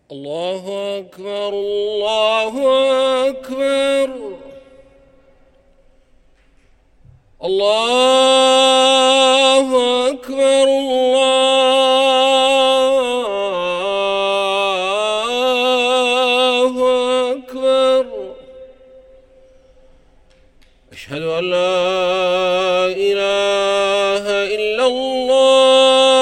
الله أكبر الله أكبر الله أكبر الله أكبر. أشهد أن لا إله إلا الله.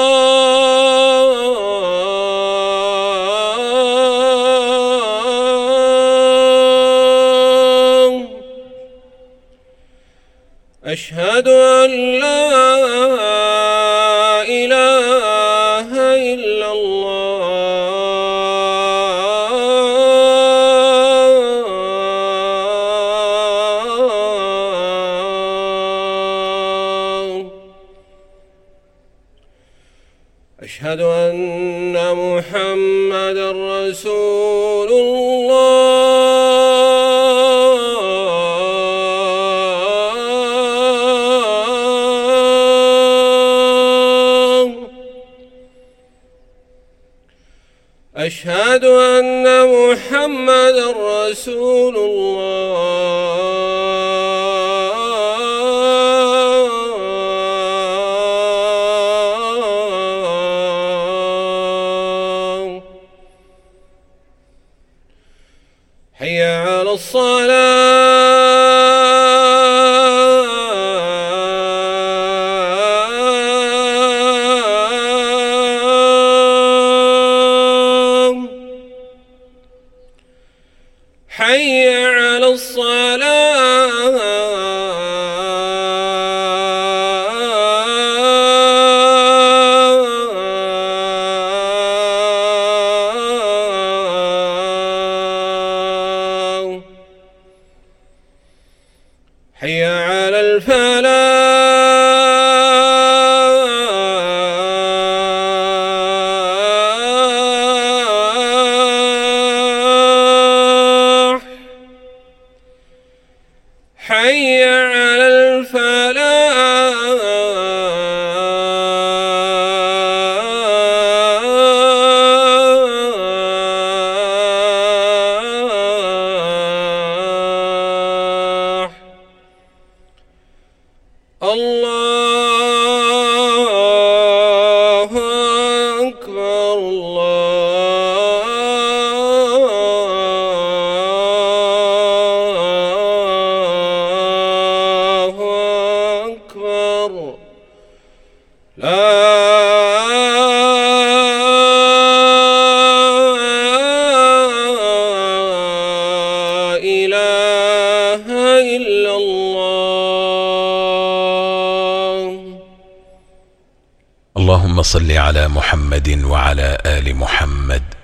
أشهد أن لا إله إلا الله. أشهد أن محمدًا رسول الله. أشهد أن محمدًا رسول الله. حي على الصلاة. حي على الصلاة. حي على الفلاح. حي على الفلاح. الله أكبر الله أكبر. لا إله إلا الله. اللهم صل على محمد وعلى آل محمد